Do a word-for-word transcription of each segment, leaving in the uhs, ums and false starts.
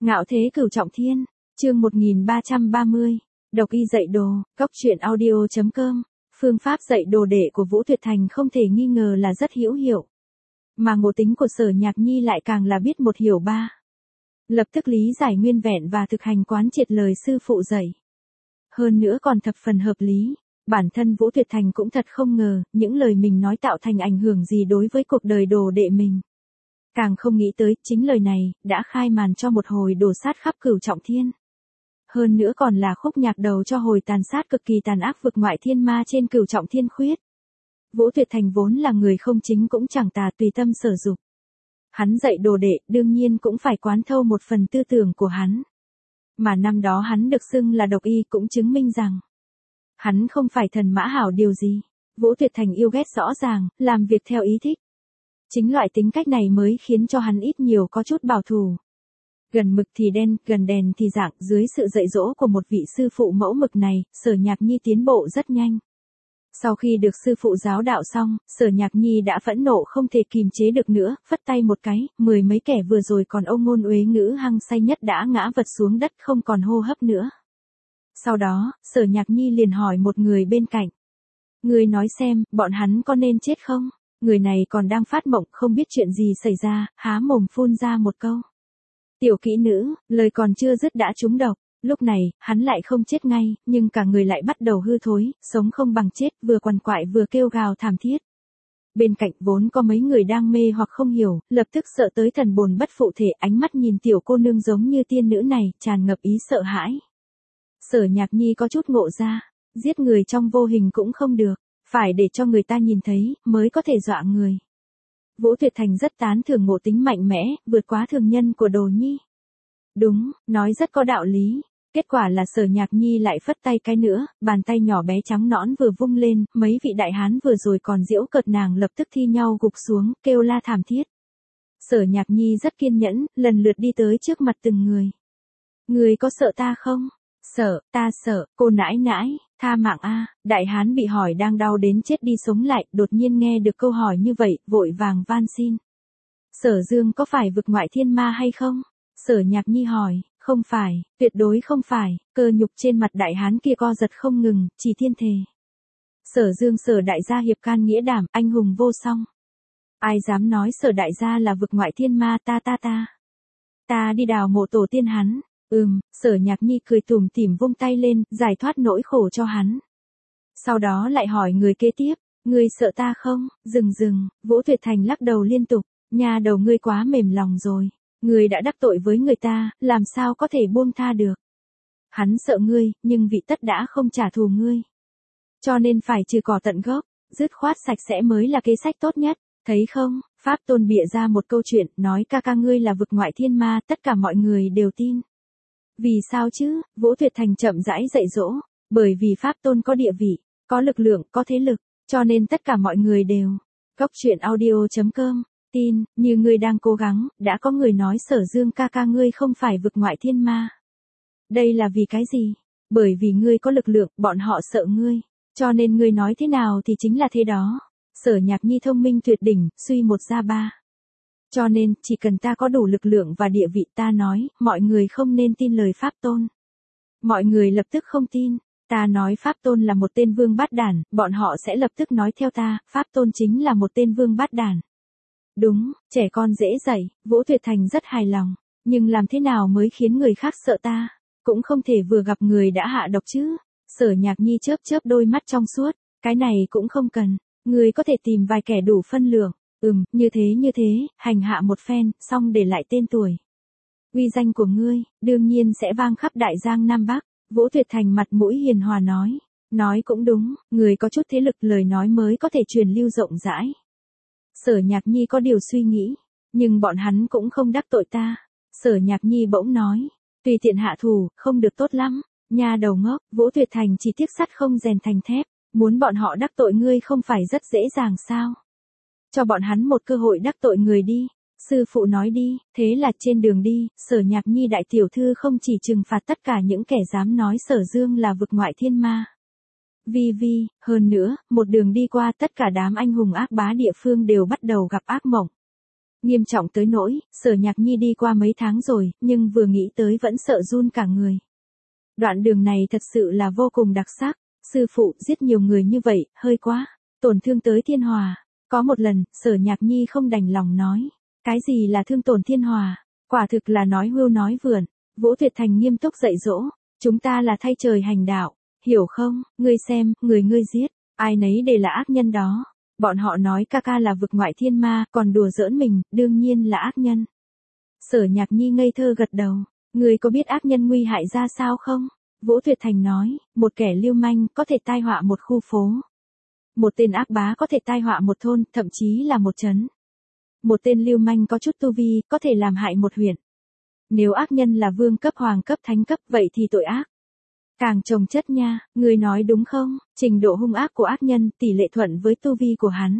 Ngạo thế cửu trọng thiên, chương một nghìn ba trăm ba mươi, độc y dạy đồ, cốc truyện audio chấm com. Phương pháp dạy đồ đệ của Vũ Tuyệt Thành không thể nghi ngờ là rất hữu hiệu. Mà ngộ tính của Sở Nhạc Nhi lại càng là biết một hiểu ba. Lập tức lý giải nguyên vẹn và thực hành quán triệt lời sư phụ dạy. Hơn nữa còn thập phần hợp lý, bản thân Vũ Tuyệt Thành cũng thật không ngờ, những lời mình nói tạo thành ảnh hưởng gì đối với cuộc đời đồ đệ mình. Càng không nghĩ tới, chính lời này, đã khai màn cho một hồi đổ sát khắp cửu trọng thiên. Hơn nữa còn là khúc nhạc đầu cho hồi tàn sát cực kỳ tàn ác vực ngoại thiên ma trên cửu trọng thiên khuyết. Vũ Tuyệt Thành vốn là người không chính cũng chẳng tà tùy tâm sở dục. Hắn dạy đồ đệ, đương nhiên cũng phải quán thâu một phần tư tưởng của hắn. Mà năm đó hắn được xưng là độc y cũng chứng minh rằng, hắn không phải thần mã hảo điều gì. Vũ Tuyệt Thành yêu ghét rõ ràng, làm việc theo ý thích. Chính loại tính cách này mới khiến cho hắn ít nhiều có chút bảo thủ. Gần mực thì đen, gần đèn thì rạng, dưới sự dạy dỗ của một vị sư phụ mẫu mực này, Sở Nhạc Nhi tiến bộ rất nhanh. Sau khi được sư phụ giáo đạo xong, Sở Nhạc Nhi đã phẫn nộ không thể kìm chế được nữa, phất tay một cái, mười mấy kẻ vừa rồi còn ông ngôn uế ngữ hăng say nhất đã ngã vật xuống đất không còn hô hấp nữa. Sau đó, Sở Nhạc Nhi liền hỏi một người bên cạnh. Người nói xem, bọn hắn có nên chết không? Người này còn đang phát mộng không biết chuyện gì xảy ra, há mồm phun ra một câu. Tiểu kỹ nữ, lời còn chưa dứt đã trúng độc. Lúc này, hắn lại không chết ngay, nhưng cả người lại bắt đầu hư thối, sống không bằng chết, vừa quằn quại vừa kêu gào thảm thiết. Bên cạnh vốn có mấy người đang mê hoặc không hiểu, lập tức sợ tới thần bồn bất phụ thể, ánh mắt nhìn tiểu cô nương giống như tiên nữ này, tràn ngập ý sợ hãi. Sở Nhạc Nhi có chút ngộ ra, giết người trong vô hình cũng không được, phải để cho người ta nhìn thấy, mới có thể dọa người. Vũ Tuyệt Thành rất tán thưởng ngộ tính mạnh mẽ, vượt quá thường nhân của Đồ Nhi. Đúng, nói rất có đạo lý. Kết quả là Sở Nhạc Nhi lại phất tay cái nữa, bàn tay nhỏ bé trắng nõn vừa vung lên, mấy vị đại hán vừa rồi còn giễu cợt nàng lập tức thi nhau gục xuống, kêu la thảm thiết. Sở Nhạc Nhi rất kiên nhẫn, lần lượt đi tới trước mặt từng người. Người có sợ ta không? Sợ, ta sợ, cô nãi nãi, tha mạng a. Đại hán bị hỏi đang đau đến chết đi sống lại, đột nhiên nghe được câu hỏi như vậy, vội vàng van xin. Sở Dương có phải vực ngoại thiên ma hay không? Sở Nhạc Nhi hỏi, không phải, tuyệt đối không phải, cơ nhục trên mặt đại hán kia co giật không ngừng, chỉ thiên thề. Sở Dương Sở đại gia hiệp can nghĩa đảm, anh hùng vô song. Ai dám nói Sở đại gia là vực ngoại thiên ma, ta ta ta. Ta đi đào mộ tổ tiên hắn. Ừm, Sở Nhạc Nhi cười tủm tỉm vung tay lên, giải thoát nỗi khổ cho hắn. Sau đó lại hỏi người kế tiếp, ngươi sợ ta không? Dừng dừng, Vũ Tuyệt Thành lắc đầu liên tục, nhà đầu ngươi quá mềm lòng rồi. Ngươi đã đắc tội với người ta, làm sao có thể buông tha được. Hắn sợ ngươi, nhưng vị tất đã không trả thù ngươi. Cho nên phải trừ cỏ tận gốc, dứt khoát sạch sẽ mới là kế sách tốt nhất. Thấy không, Pháp Tôn bịa ra một câu chuyện, nói ca ca ngươi là vực ngoại thiên ma, tất cả mọi người đều tin. Vì sao chứ? Vũ Tuyệt Thành chậm rãi dạy dỗ, bởi vì Pháp Tôn có địa vị, có lực lượng, có thế lực, cho nên tất cả mọi người đều. Cốc truyện audio chấm com, tin, như ngươi đang cố gắng, đã có người nói Sở Dương ca ca ngươi không phải vực ngoại thiên ma. Đây là vì cái gì? Bởi vì ngươi có lực lượng, bọn họ sợ ngươi, cho nên ngươi nói thế nào thì chính là thế đó. Sở Nhạc Nhi thông minh tuyệt đỉnh, suy một ra ba. Cho nên, chỉ cần ta có đủ lực lượng và địa vị ta nói, mọi người không nên tin lời Pháp Tôn. Mọi người lập tức không tin, ta nói Pháp Tôn là một tên vương bát đản, bọn họ sẽ lập tức nói theo ta, Pháp Tôn chính là một tên vương bát đản. Đúng, trẻ con dễ dạy, Vũ Tuyệt Thành rất hài lòng, nhưng làm thế nào mới khiến người khác sợ ta, cũng không thể vừa gặp người đã hạ độc chứ. Sở Nhạc Nhi chớp chớp đôi mắt trong suốt, cái này cũng không cần, người có thể tìm vài kẻ đủ phân lượng. Ừm, như thế như thế, hành hạ một phen, xong để lại tên tuổi. Uy danh của ngươi, đương nhiên sẽ vang khắp Đại Giang Nam Bắc. Vũ Tuyệt Thành mặt mũi hiền hòa nói. Nói cũng đúng, người có chút thế lực lời nói mới có thể truyền lưu rộng rãi. Sở Nhạc Nhi có điều suy nghĩ, nhưng bọn hắn cũng không đắc tội ta. Sở Nhạc Nhi bỗng nói, tùy tiện hạ thủ, không được tốt lắm. Nhà đầu ngốc, Vũ Tuyệt Thành chỉ tiếc sắt không rèn thành thép, muốn bọn họ đắc tội ngươi không phải rất dễ dàng sao? Cho bọn hắn một cơ hội đắc tội người đi. Sư phụ nói đi, thế là trên đường đi, Sở Nhạc Nhi đại tiểu thư không chỉ trừng phạt tất cả những kẻ dám nói Sở Dương là vực ngoại thiên ma. Vi vi, hơn nữa, một đường đi qua tất cả đám anh hùng ác bá địa phương đều bắt đầu gặp ác mộng. Nghiêm trọng tới nỗi, Sở Nhạc Nhi đi qua mấy tháng rồi, nhưng vừa nghĩ tới vẫn sợ run cả người. Đoạn đường này thật sự là vô cùng đặc sắc, sư phụ giết nhiều người như vậy, hơi quá, tổn thương tới thiên hòa. Có một lần, Sở Nhạc Nhi không đành lòng nói, cái gì là thương tổn thiên hòa, quả thực là nói hưu nói vượn. Vũ Tuyệt Thành nghiêm túc dạy dỗ, chúng ta là thay trời hành đạo, hiểu không, ngươi xem, người ngươi giết, ai nấy đều là ác nhân đó. Bọn họ nói ca ca là vực ngoại thiên ma, còn đùa giỡn mình, đương nhiên là ác nhân. Sở Nhạc Nhi ngây thơ gật đầu, ngươi có biết ác nhân nguy hại ra sao không? Vũ Tuyệt Thành nói, một kẻ lưu manh có thể tai họa một khu phố. Một tên ác bá có thể tai họa một thôn, thậm chí là một trấn. Một tên lưu manh có chút tu vi, có thể làm hại một huyện. Nếu ác nhân là vương cấp, hoàng cấp, thánh cấp, vậy thì tội ác càng chồng chất nha, người nói đúng không? Trình độ hung ác của ác nhân tỷ lệ thuận với tu vi của hắn.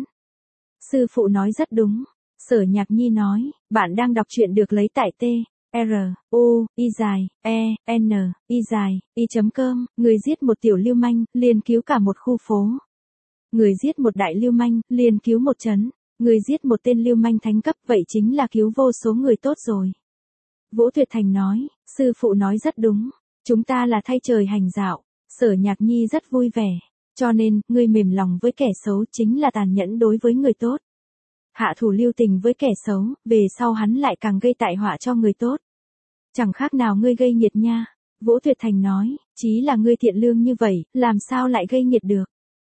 Sư phụ nói rất đúng. Sở Nhạc Nhi nói, bạn đang đọc truyện được lấy tại T, R, U, Y dài, E, N, Y dài, Y chấm cơm, người giết một tiểu lưu manh, liền cứu cả một khu phố. Người giết một đại lưu manh, liền cứu một trấn. Người giết một tên lưu manh thánh cấp, vậy chính là cứu vô số người tốt rồi. Vũ Tuyệt Thành nói, sư phụ nói rất đúng. Chúng ta là thay trời hành đạo. Sở Nhạc Nhi rất vui vẻ. Cho nên, ngươi mềm lòng với kẻ xấu chính là tàn nhẫn đối với người tốt. Hạ thủ lưu tình với kẻ xấu, về sau hắn lại càng gây tai họa cho người tốt. Chẳng khác nào ngươi gây nghiệt nha. Vũ Tuyệt Thành nói, chí là ngươi thiện lương như vậy, làm sao lại gây nghiệt được.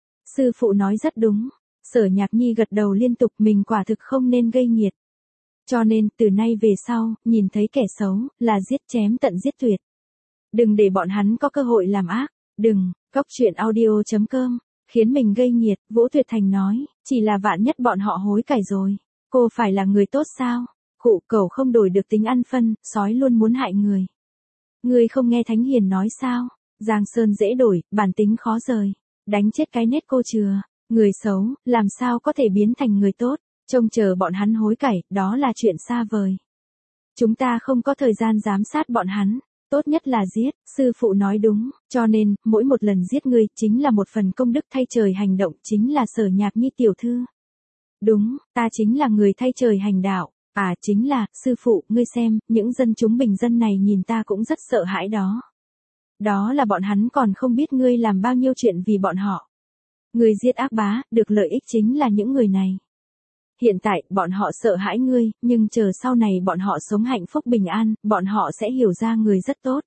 Sư phụ nói rất đúng. Sở Nhạc Nhi gật đầu liên tục, mình quả thực không nên gây nghiệt. Cho nên, từ nay về sau, nhìn thấy kẻ xấu, là giết chém tận giết tuyệt. Đừng để bọn hắn có cơ hội làm ác. Đừng, Cốc Truyện Audio chấm com, khiến mình gây nghiệt. Vũ Tuyệt Thành nói, chỉ là vạn nhất bọn họ hối cải rồi. Cô phải là người tốt sao? Khụ, cẩu không đổi được tính ăn phân, sói luôn muốn hại người. Ngươi không nghe Thánh Hiền nói sao? Giang sơn dễ đổi, bản tính khó rời. Đánh chết cái nết cô chừa. Người xấu, làm sao có thể biến thành người tốt? Trông chờ bọn hắn hối cải, đó là chuyện xa vời. Chúng ta không có thời gian giám sát bọn hắn. Tốt nhất là giết, sư phụ nói đúng, cho nên, mỗi một lần giết ngươi, chính là một phần công đức thay trời hành động, chính là Sở Nhạc Nhi tiểu thư. Đúng, ta chính là người thay trời hành đạo, à chính là, sư phụ, ngươi xem, những dân chúng bình dân này nhìn ta cũng rất sợ hãi đó. Đó là bọn hắn còn không biết ngươi làm bao nhiêu chuyện vì bọn họ. Ngươi giết ác bá, được lợi ích chính là những người này. Hiện tại, bọn họ sợ hãi ngươi, nhưng chờ sau này bọn họ sống hạnh phúc bình an, bọn họ sẽ hiểu ra người rất tốt.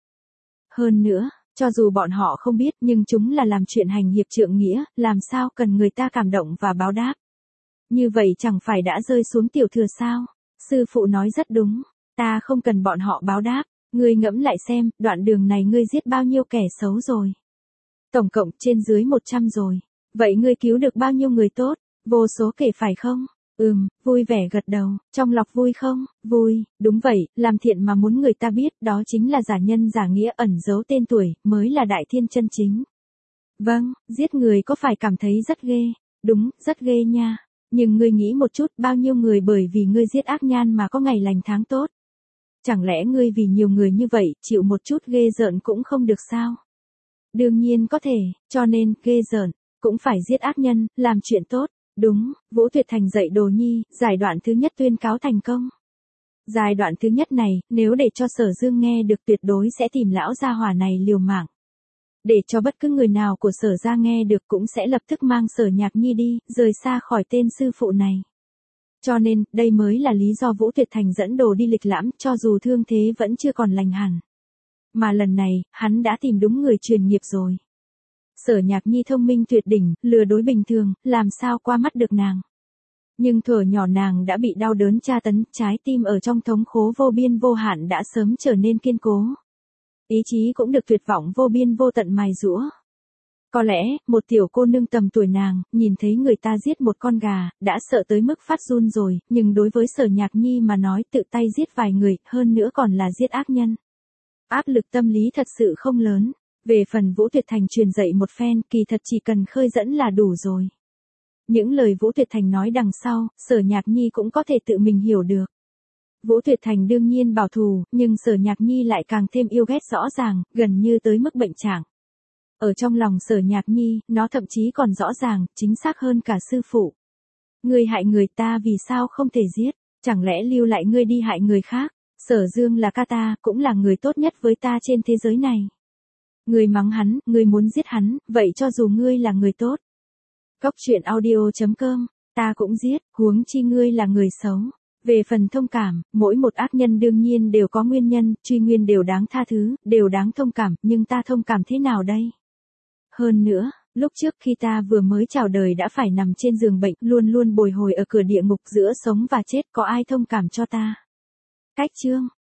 Hơn nữa, cho dù bọn họ không biết, nhưng chúng là làm chuyện hành hiệp trượng nghĩa, làm sao cần người ta cảm động và báo đáp. Như vậy chẳng phải đã rơi xuống tiểu thừa sao? Sư phụ nói rất đúng, ta không cần bọn họ báo đáp, ngươi ngẫm lại xem, đoạn đường này ngươi giết bao nhiêu kẻ xấu rồi. Tổng cộng trên dưới một trăm rồi, vậy ngươi cứu được bao nhiêu người tốt, vô số kể phải không? Ừm, vui vẻ gật đầu, trong lọc vui không? Vui, đúng vậy, làm thiện mà muốn người ta biết, đó chính là giả nhân giả nghĩa ẩn giấu tên tuổi, mới là đại thiên chân chính. Vâng, giết người có phải cảm thấy rất ghê? Đúng, rất ghê nha. Nhưng ngươi nghĩ một chút, bao nhiêu người bởi vì ngươi giết ác nhan mà có ngày lành tháng tốt? Chẳng lẽ ngươi vì nhiều người như vậy, chịu một chút ghê rợn cũng không được sao? Đương nhiên có thể, cho nên, ghê rợn, cũng phải giết ác nhân, làm chuyện tốt. Đúng, Vũ Tuyệt Thành dạy Đồ Nhi, giai đoạn thứ nhất tuyên cáo thành công. Giai đoạn thứ nhất này, nếu để cho Sở Dương nghe được tuyệt đối sẽ tìm lão gia hỏa này liều mạng. Để cho bất cứ người nào của Sở gia nghe được cũng sẽ lập tức mang Sở Nhạc Nhi đi, rời xa khỏi tên sư phụ này. Cho nên, đây mới là lý do Vũ Tuyệt Thành dẫn Đồ đi lịch lãm, cho dù thương thế vẫn chưa còn lành hẳn. Mà lần này, hắn đã tìm đúng người truyền nghiệp rồi. Sở Nhạc Nhi thông minh tuyệt đỉnh, lừa đối bình thường, làm sao qua mắt được nàng. Nhưng thuở nhỏ nàng đã bị đau đớn tra tấn, trái tim ở trong thống khổ vô biên vô hạn đã sớm trở nên kiên cố. Ý chí cũng được tuyệt vọng vô biên vô tận mài giũa. Có lẽ, một tiểu cô nương tầm tuổi nàng, nhìn thấy người ta giết một con gà, đã sợ tới mức phát run rồi, nhưng đối với Sở Nhạc Nhi mà nói tự tay giết vài người, hơn nữa còn là giết ác nhân. Áp lực tâm lý thật sự không lớn. Về phần Vũ Tuyệt Thành truyền dạy một phen, kỳ thật chỉ cần khơi dẫn là đủ rồi. Những lời Vũ Tuyệt Thành nói đằng sau, Sở Nhạc Nhi cũng có thể tự mình hiểu được. Vũ Tuyệt Thành đương nhiên bảo thù, nhưng Sở Nhạc Nhi lại càng thêm yêu ghét rõ ràng, gần như tới mức bệnh trạng. Ở trong lòng Sở Nhạc Nhi, nó thậm chí còn rõ ràng, chính xác hơn cả sư phụ. Người hại người ta vì sao không thể giết? Chẳng lẽ lưu lại ngươi đi hại người khác? Sở Dương là ca ta, cũng là người tốt nhất với ta trên thế giới này. Ngươi mắng hắn, ngươi muốn giết hắn, vậy cho dù ngươi là người tốt. Cốc truyện audio chấm com, ta cũng giết, huống chi ngươi là người xấu. Về phần thông cảm, mỗi một ác nhân đương nhiên đều có nguyên nhân, truy nguyên đều đáng tha thứ, đều đáng thông cảm, nhưng ta thông cảm thế nào đây? Hơn nữa, lúc trước khi ta vừa mới chào đời đã phải nằm trên giường bệnh, luôn luôn bồi hồi ở cửa địa ngục giữa sống và chết, có ai thông cảm cho ta? Cách chương